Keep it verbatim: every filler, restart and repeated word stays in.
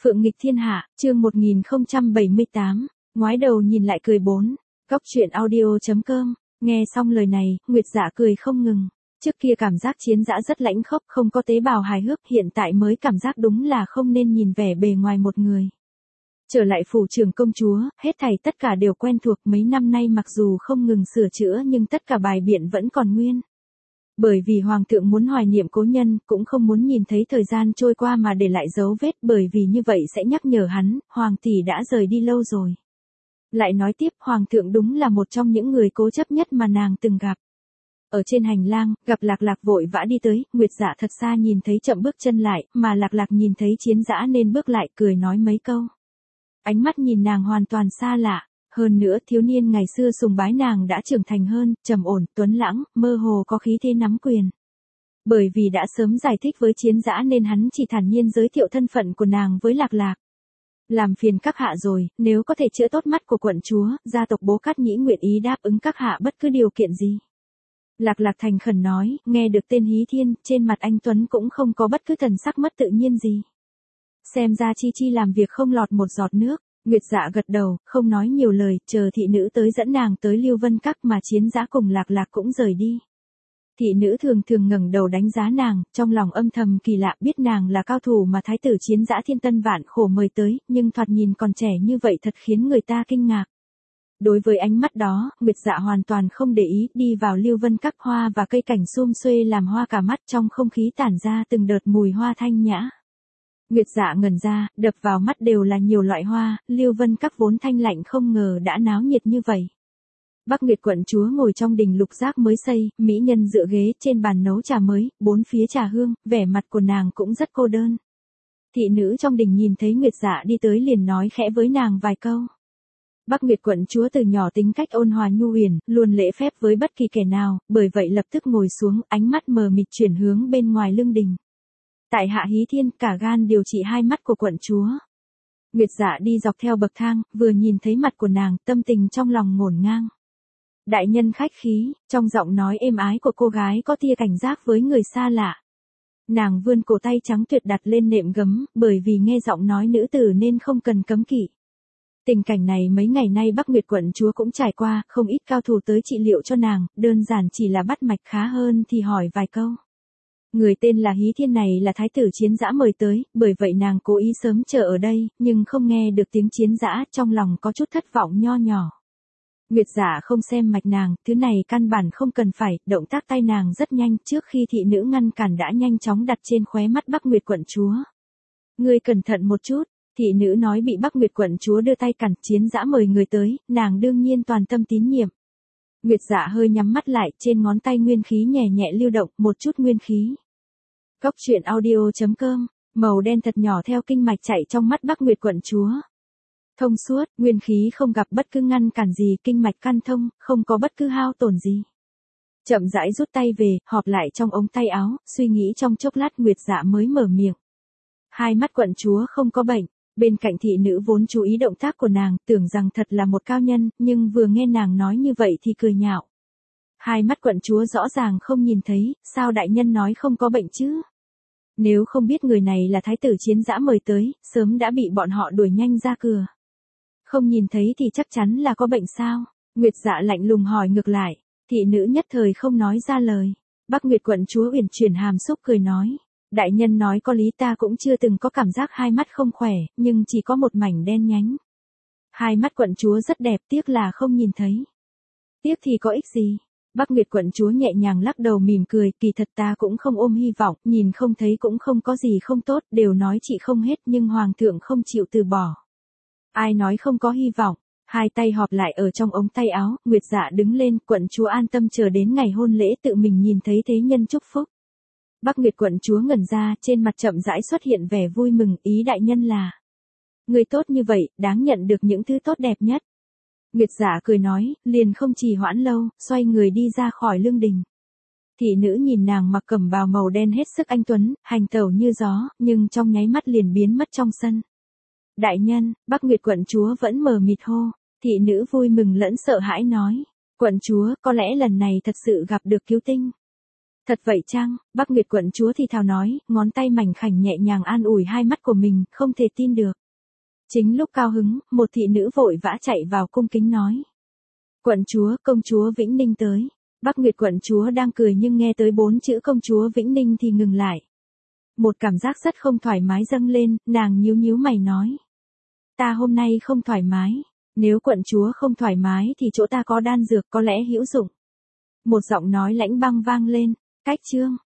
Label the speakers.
Speaker 1: Phượng nghịch thiên hạ, chương một nghìn không trăm bảy mươi tám, ngoái đầu nhìn lại cười bốn. Góc truyện audio.com, nghe xong lời này, Nguyệt Dạ cười không ngừng. Trước kia cảm giác Chiến Dã rất lãnh khốc, không có tế bào hài hước, hiện tại mới cảm giác đúng là không nên nhìn vẻ bề ngoài một người. Trở lại phủ trưởng công chúa, hết thảy tất cả đều quen thuộc, mấy năm nay mặc dù không ngừng sửa chữa nhưng tất cả bài biện vẫn còn nguyên. Bởi vì hoàng thượng muốn hoài niệm cố nhân, cũng không muốn nhìn thấy thời gian trôi qua mà để lại dấu vết, bởi vì như vậy sẽ nhắc nhở hắn, hoàng tỷ đã rời đi lâu rồi. Lại nói tiếp, hoàng thượng đúng là một trong những người cố chấp nhất mà nàng từng gặp. Ở trên hành lang, gặp Lạc Lạc vội vã đi tới, Nguyệt Dạ thật xa nhìn thấy chậm bước chân lại, mà Lạc Lạc nhìn thấy Chiến Dã nên bước lại, cười nói mấy câu. Ánh mắt nhìn nàng hoàn toàn xa lạ. Hơn nữa thiếu niên ngày xưa sùng bái nàng đã trưởng thành hơn, trầm ổn, tuấn lãng, mơ hồ có khí thế nắm quyền. Bởi vì đã sớm giải thích với Chiến Dã nên hắn chỉ thản nhiên giới thiệu thân phận của nàng với Lạc Lạc. Làm phiền các hạ rồi, nếu có thể chữa tốt mắt của quận chúa, gia tộc Bố Cát Nhĩ nguyện ý đáp ứng các hạ bất cứ điều kiện gì. Lạc Lạc thành khẩn nói, nghe được tên Hí Thiên, trên mặt anh Tuấn cũng không có bất cứ thần sắc mất tự nhiên gì. Xem ra Chi Chi làm việc không lọt một giọt nước. Nguyệt Dạ gật đầu, không nói nhiều lời, chờ thị nữ tới dẫn nàng tới Lưu Vân Các mà Chiến Dã cùng Lạc Lạc cũng rời đi. Thị nữ thường thường ngẩng đầu đánh giá nàng, trong lòng âm thầm kỳ lạ, biết nàng là cao thủ mà thái tử Chiến Dã thiên tân vạn khổ mời tới, nhưng thoạt nhìn còn trẻ như vậy thật khiến người ta kinh ngạc. Đối với ánh mắt đó, Nguyệt Dạ hoàn toàn không để ý, đi vào Lưu Vân Các, hoa và cây cảnh sum xuê làm hoa cả mắt, trong không khí tản ra từng đợt mùi hoa thanh nhã. Nguyệt Dạ ngẩn ra, đập vào mắt đều là nhiều loại hoa, Lưu Vân Các vốn thanh lạnh không ngờ đã náo nhiệt như vậy. Bắc Nguyệt quận chúa ngồi trong đình lục giác mới xây, mỹ nhân dựa ghế trên bàn nấu trà mới, bốn phía trà hương, vẻ mặt của nàng cũng rất cô đơn. Thị nữ trong đình nhìn thấy Nguyệt Dạ đi tới liền nói khẽ với nàng vài câu. Bắc Nguyệt quận chúa từ nhỏ tính cách ôn hòa nhu huyền, luôn lễ phép với bất kỳ kẻ nào, bởi vậy lập tức ngồi xuống, ánh mắt mờ mịt chuyển hướng bên ngoài lưng đình. Tại hạ Hí Thiên, cả gan điều trị hai mắt của quận chúa. Nguyệt Dạ đi dọc theo bậc thang, vừa nhìn thấy mặt của nàng, tâm tình trong lòng ngổn ngang. Đại nhân khách khí, trong giọng nói êm ái của cô gái có tia cảnh giác với người xa lạ. Nàng vươn cổ tay trắng tuyệt đặt lên nệm gấm, bởi vì nghe giọng nói nữ tử nên không cần cấm kỵ. Tình cảnh này mấy ngày nay Bắc Nguyệt quận chúa cũng trải qua, không ít cao thủ tới trị liệu cho nàng, đơn giản chỉ là bắt mạch khá hơn thì hỏi vài câu. Người tên là Hí Thiên này là thái tử Chiến Dã mời tới, bởi vậy nàng cố ý sớm chờ ở đây, nhưng không nghe được tiếng Chiến Dã, trong lòng có chút thất vọng nho nhỏ. Nguyệt Dạ không xem mạch nàng, thứ này căn bản không cần phải, động tác tay nàng rất nhanh, trước khi thị nữ ngăn cản đã nhanh chóng đặt trên khóe mắt Bắc Nguyệt quận chúa. Ngươi cẩn thận một chút, thị nữ nói bị Bắc Nguyệt quận chúa đưa tay cản, Chiến Dã mời người tới, nàng đương nhiên toàn tâm tín nhiệm. Nguyệt Dạ hơi nhắm mắt lại, trên ngón tay nguyên khí nhẹ nhẹ lưu động, một chút nguyên khí. Góc truyện audio.com, màu đen thật nhỏ theo kinh mạch chạy trong mắt Bắc Nguyệt quận chúa. Thông suốt, nguyên khí không gặp bất cứ ngăn cản gì, kinh mạch căn thông, không có bất cứ hao tổn gì. Chậm rãi rút tay về, họp lại trong ống tay áo, suy nghĩ trong chốc lát Nguyệt Dạ mới mở miệng. Hai mắt quận chúa không có bệnh, bên cạnh thị nữ vốn chú ý động tác của nàng, tưởng rằng thật là một cao nhân, nhưng vừa nghe nàng nói như vậy thì cười nhạo. Hai mắt quận chúa rõ ràng không nhìn thấy, sao đại nhân nói không có bệnh chứ? Nếu không biết người này là thái tử Chiến Dã mời tới, sớm đã bị bọn họ đuổi nhanh ra cửa. Không nhìn thấy thì chắc chắn là có bệnh sao? Nguyệt Dạ lạnh lùng hỏi ngược lại, thị nữ nhất thời không nói ra lời. Bắc Nguyệt quận chúa uyển chuyển hàm xúc cười nói, đại nhân nói có lý, ta cũng chưa từng có cảm giác hai mắt không khỏe, nhưng chỉ có một mảnh đen nhánh. Hai mắt quận chúa rất đẹp, tiếc là không nhìn thấy. Tiếc thì có ích gì? Bắc Nguyệt quận chúa nhẹ nhàng lắc đầu mỉm cười, kỳ thật ta cũng không ôm hy vọng, nhìn không thấy cũng không có gì không tốt, đều nói chị không hết nhưng hoàng thượng không chịu từ bỏ. Ai nói không có hy vọng? Hai tay họp lại ở trong ống tay áo, Nguyệt Dạ đứng lên, quận chúa an tâm chờ đến ngày hôn lễ tự mình nhìn thấy thế nhân chúc phúc. Bắc Nguyệt quận chúa ngẩn ra, trên mặt chậm rãi xuất hiện vẻ vui mừng, ý đại nhân là người tốt như vậy, đáng nhận được những thứ tốt đẹp nhất. Nguyệt Dạ cười nói, liền không trì hoãn lâu, xoay người đi ra khỏi lương đình. Thị nữ nhìn nàng mặc cẩm bào màu đen hết sức anh tuấn, hành tẩu như gió, nhưng trong nháy mắt liền biến mất trong sân. Đại nhân, Bắc Nguyệt quận chúa vẫn mờ mịt hô, thị nữ vui mừng lẫn sợ hãi nói, quận chúa, có lẽ lần này thật sự gặp được cứu tinh. Thật vậy chăng? Bắc Nguyệt quận chúa thì thào nói, ngón tay mảnh khảnh nhẹ nhàng an ủi hai mắt của mình, không thể tin được. Chính lúc cao hứng, một thị nữ vội vã chạy vào cung kính nói. Quận chúa, công chúa Vĩnh Ninh tới. Bắc Nguyệt quận chúa đang cười nhưng nghe tới bốn chữ công chúa Vĩnh Ninh thì ngừng lại. Một cảm giác rất không thoải mái dâng lên, nàng nhíu nhíu mày nói. Ta hôm nay không thoải mái, nếu quận chúa không thoải mái thì chỗ ta có đan dược có lẽ hữu dụng. Một giọng nói lãnh băng vang lên, cách chương.